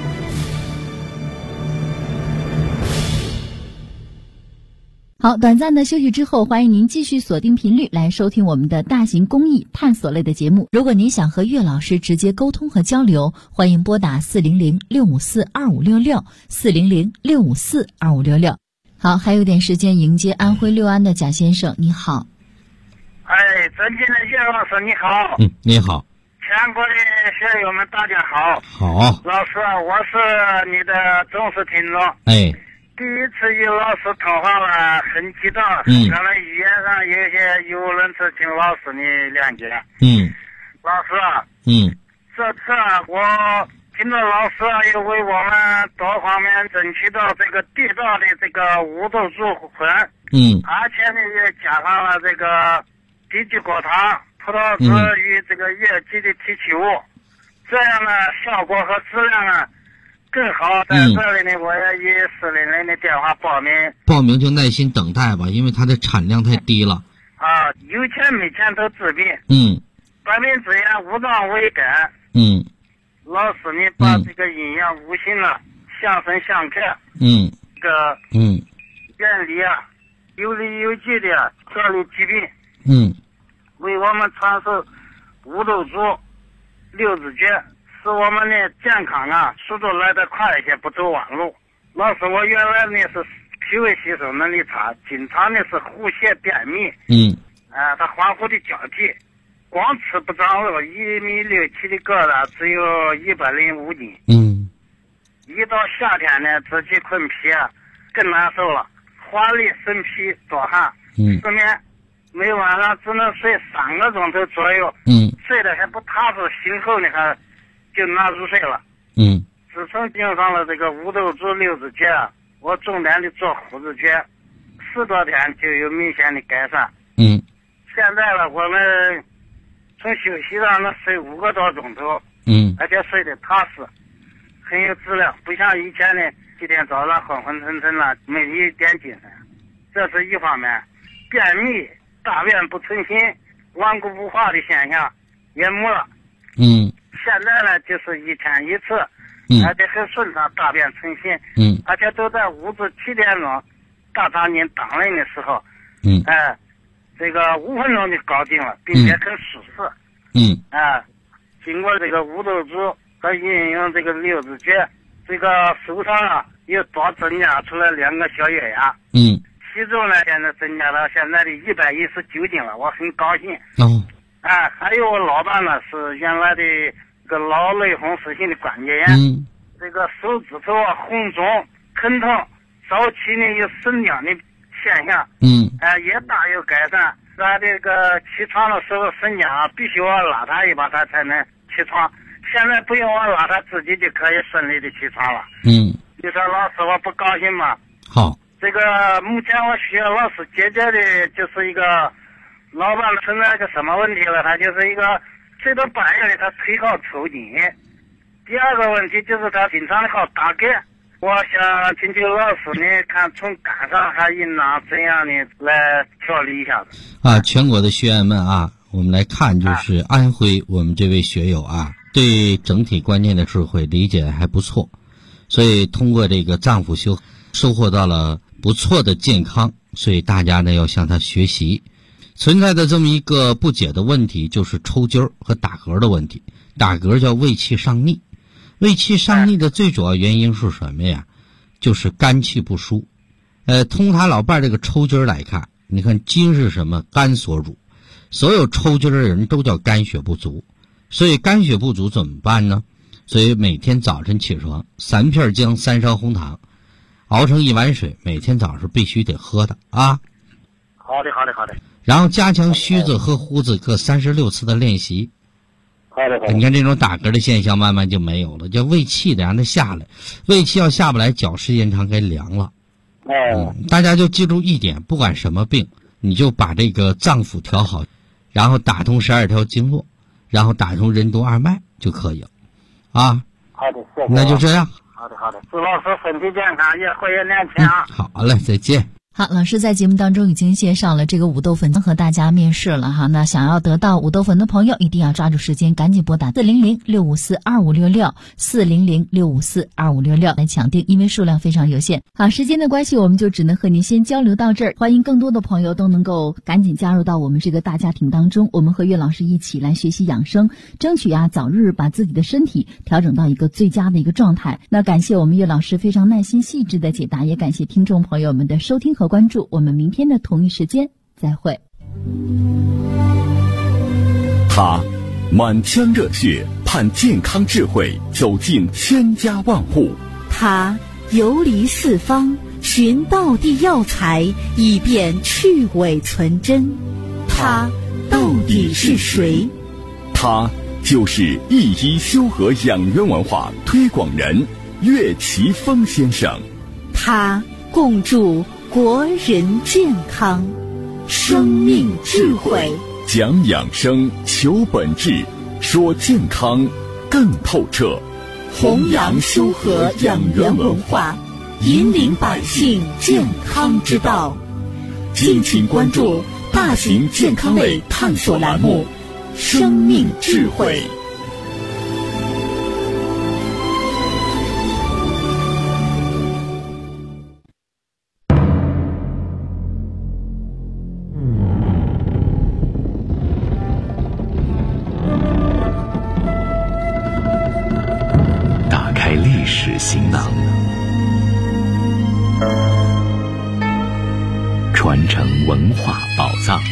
好，短暂的休息之后，欢迎您继续锁定频率来收听我们的大型公益探索类的节目。如果您想和岳老师直接沟通和交流，欢迎拨打400-654-2566 400-654-2566。好，还有点时间迎接安徽六安的贾先生，你好。 尊敬的岳老师你好。 你好。 全国的学友们大家好。 好。 老师，我是你的忠实听众。第一次与老师通话了，很激动，可能语言上有些语无伦次，请老师你谅解。老师，这次我听听着老师又为我们多方面争取到这个地道的这个五豆猪粉，而且呢也加上了这个低聚果糖、葡萄汁与这个液基的提取物，这样呢效果和质量呢更好。在这里呢，我也以400的电话报名就耐心等待吧，因为它的产量太低了。 有钱没钱都治病。百病之源，五脏为根。老师，你把这个阴阳五行相生相克，这个原理有理有据的调理疾病，为我们传授五豆猪六字诀，使我们的健康速度来得快一些，不走弯路。老师，我原来呢是脾胃吸收能力差，经常呢是腹泻便秘，他恍惚的交替，光吃不长肉，1.67米的个子，只有105斤。一到夏天呢，自己困脾更难受了，乏力生脾多汗，失眠，每晚上只能睡3个钟头左右，睡得还不踏实，醒后呢还就难入睡了。自从经上了这个五豆猪六字诀，我重点的做虎字诀，10多天就有明显的改善。现在呢，我们从休息上能睡5个多钟头，而且睡得踏实，很有质量，不像以前呢几天早上昏昏沉沉了，没一点精神。这是一方面。便秘、大便不成形、顽固不化的现象也没了。现在呢就是1天1次，而且很顺畅，大便成型。而且都在午至7点钟，大肠经当人的时候，这个5分钟就搞定了，并且很舒适。经过这个五豆猪和运用这个六字诀，这个手上又多增加出来2个小月牙。体重呢现在增加到现在的119斤了，我很高兴。还有我老伴呢是原来的这个脑类风湿性的关节炎，这个手指头红肿、疼痛，早期呢有生姜的现象，也大有改善。他这个起床的时候，生姜必须我拉他一把，他才能起床。现在不用我拉，他自己就可以顺利的起床了。你说老师我不高兴吗？ 好。 这个目前我需要老师解决的就是一个老伴存在个什么问题了？他就是一个睡到半夜里他腿好抽筋。第二个问题就是他经常的好打嗝。我想请求老师呢，看从肝上还应当怎样的来调理一下子。 全国的学员们我们来看，就是安徽我们这位学友对整体观念的智慧理解还不错，所以通过这个脏腑修收获到了不错的健康，所以大家呢要向他学习。存在的这么一个不解的问题就是抽筋儿和打嗝的问题。打嗝叫胃气上逆，胃气上逆的最主要原因是什么呀？就是肝气不舒。通他老伴这个抽筋儿来看，你看筋是什么？肝所主，所有抽筋儿的人都叫肝血不足。所以肝血不足怎么办呢？所以每天早晨起床，3片姜，3勺红糖，熬成1碗水，每天早上是必须得喝的啊。 好的。 然后加强虚字和呼字各36次的练习。 好的。 你看这种打嗝的现象慢慢就没有了，叫胃气得让它下来，胃气要下不来，脚时间长该凉了。大家就记住一点，不管什么病，你就把这个脏腑调好，然后打通12条经络，然后打通任督二脉就可以了。 好的，谢谢。 那就这样。 好的，祝老师身体健康，越活越年轻。 好嘞，再见。 好，老师在节目当中已经介绍了这个五豆粉和大家面试了哈。那想要得到五豆粉的朋友，一定要抓住时间，赶紧拨打400-654-2566 400-654-2566来抢订，因为数量非常有限。好，时间的关系，我们就只能和您先交流到这儿。欢迎更多的朋友都能够赶紧加入到我们这个大家庭当中，我们和岳老师一起来学习养生，争取早日把自己的身体调整到一个最佳的一个状态。那感谢我们岳老师非常耐心细致的解答，也感谢听众朋友们的收听和关注，我们明天的同一时间再会。 他满腔热血盼健康智慧走进千家万户， 他游离四方寻道地药材，以便去伪存真。他到底是谁？ 他就是一一修和养元文化推广人岳奇峰先生。 他共筑国人健康，生命智慧， 讲养生，求本质，说健康更透彻， 弘扬修和养元文化，引领百姓健康之道。敬请关注大型健康类探索栏目《生命智慧》。 打开历史行囊，传承文化宝藏。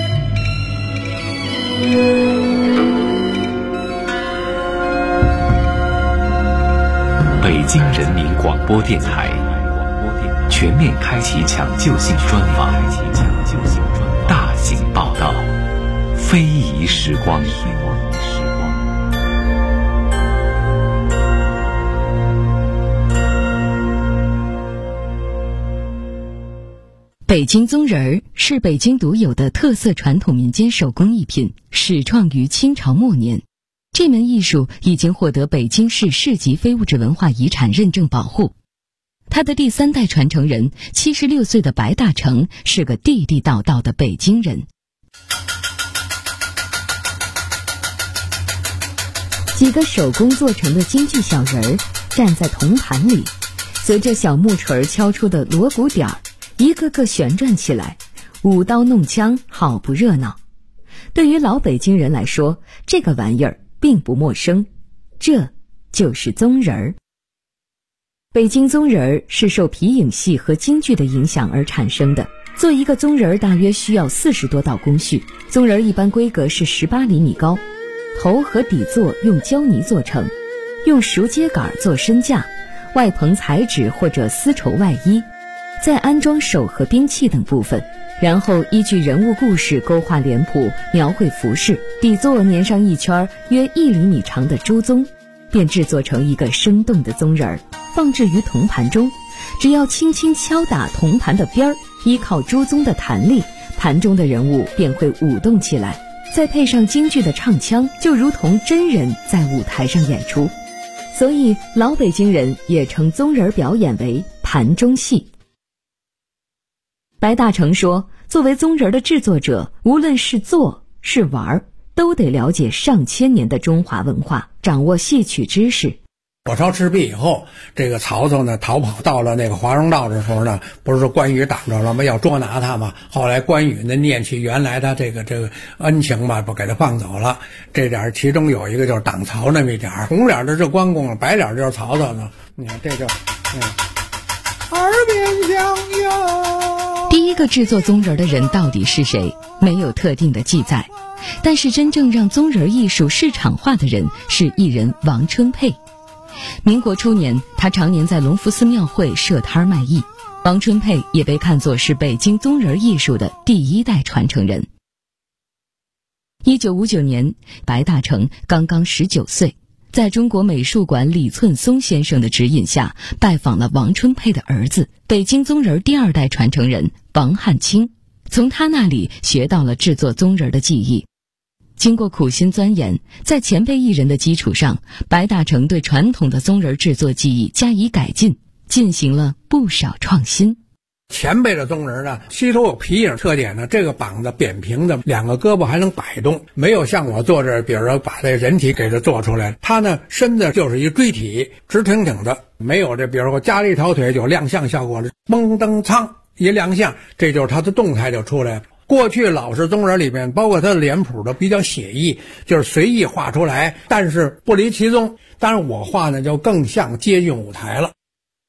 北京人民广播电台全面开启抢救性专访，大型报道，非遗时光。 北京宗人儿是北京独有的特色传统民间手工艺品，始创于清朝末年。这门艺术已经获得北京市市级非物质文化遗产认证保护。他的第3代传承人76岁的白大成是个地地道道的北京人。几个手工做成的京剧小人儿站在铜盘里，随着小木锤敲出的锣鼓点儿，一个个旋转起来，舞刀弄枪，好不热闹。对于老北京人来说，这个玩意儿并不陌生，这就是宗人儿。北京宗人儿是受皮影戏和京剧的影响而产生的。做一个宗人儿大约需要40多道工序。宗人儿一般规格是18厘米高，头和底座用胶泥做成，用熟秸秆做身架，外棚彩纸或者丝绸外衣，再安装手和兵器等部分，然后依据人物故事勾画脸谱，描绘服饰，底座粘上一圈约1厘米长的朱宗，便制作成一个生动的宗人儿，放置于铜盘中。只要轻轻敲打铜盘的边儿，依靠朱宗的弹力，盘中的人物便会舞动起来，再配上京剧的唱腔，就如同真人在舞台上演出。所以老北京人也称宗人表演为盘中戏。白大成说，作为宗人的制作者，无论是做是玩，都得了解上千年的中华文化，掌握戏曲知识。 火烧赤壁以后，这个曹操呢逃跑到了那个华容道的时候呢，不是说关羽挡着了吗？要捉拿他嘛。后来关羽呢念起原来他这个恩情吧，不给他放走了。这点其中有一个就是挡曹那么一点，红脸的是关公，白脸就是曹操呢。你看这就耳边响哟。 第一个制作宗人的人到底是谁？没有特定的记载。但是真正让宗人艺术市场化的人是艺人王春佩。民国初年，他常年在隆福寺庙会设摊卖艺。王春佩也被看作是北京宗人艺术的第1代传承人。1959年，白大成刚刚19岁，在中国美术馆李寸松先生的指引下，拜访了王春佩的儿子，北京宗人第2代传承人王汉卿，从他那里学到了制作宗人的技艺。经过苦心钻研，在前辈艺人的基础上，白大成对传统的宗人制作技艺加以改进，进行了不少创新。 前辈的宗人呢，膝头有皮影特点呢，这个膀子扁平的，2个胳膊还能摆动，没有像我做这，比如说把这人体给它做出来，他呢身子就是一锥体，直挺挺的，没有这比如说加了一条腿有亮相效果的，蹦蹬苍一亮相，这就是他的动态就出来了。过去老式宗人里面，包括他的脸谱都比较写意，就是随意画出来，但是不离其宗。当然我画呢就更像接近舞台了。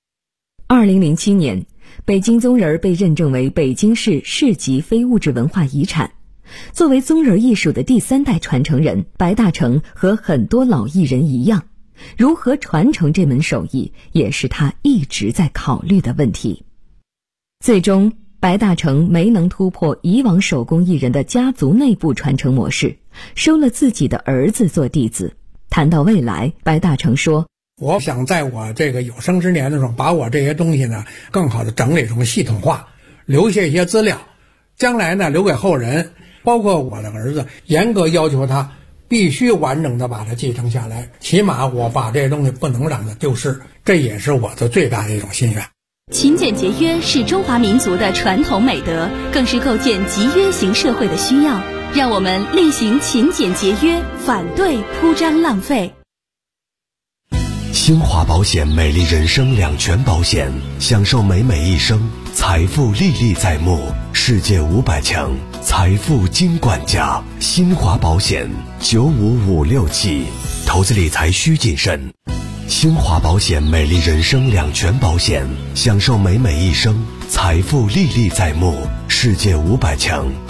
2007年，北京宗人被认证为北京市市级非物质文化遗产。作为宗人艺术的第3代传承人，白大成和很多老艺人一样，如何传承这门手艺，也是他一直在考虑的问题。最终白大成没能突破以往手工艺人的家族内部传承模式， 收了自己的儿子做弟子。谈到未来，白大成说， 我想在我这个有生之年的时候，把我这些东西呢更好的整理成系统化，留下一些资料，将来呢留给后人，包括我的儿子，严格要求他必须完整的把它继承下来，起码我把这些东西不能让它丢失，这也是我的最大的一种心愿。 勤俭节约是中华民族的传统美德，更是构建集约型社会的需要。让我们厉行勤俭节约，反对铺张浪费。 新华保险美丽人生两全保险，享受美美一生，财富历历在目，世界500强，财富金管家。新华保险95567，投资理财需谨慎。新华保险美丽人生两全保险，享受美美一生，财富历历在目，世界500强，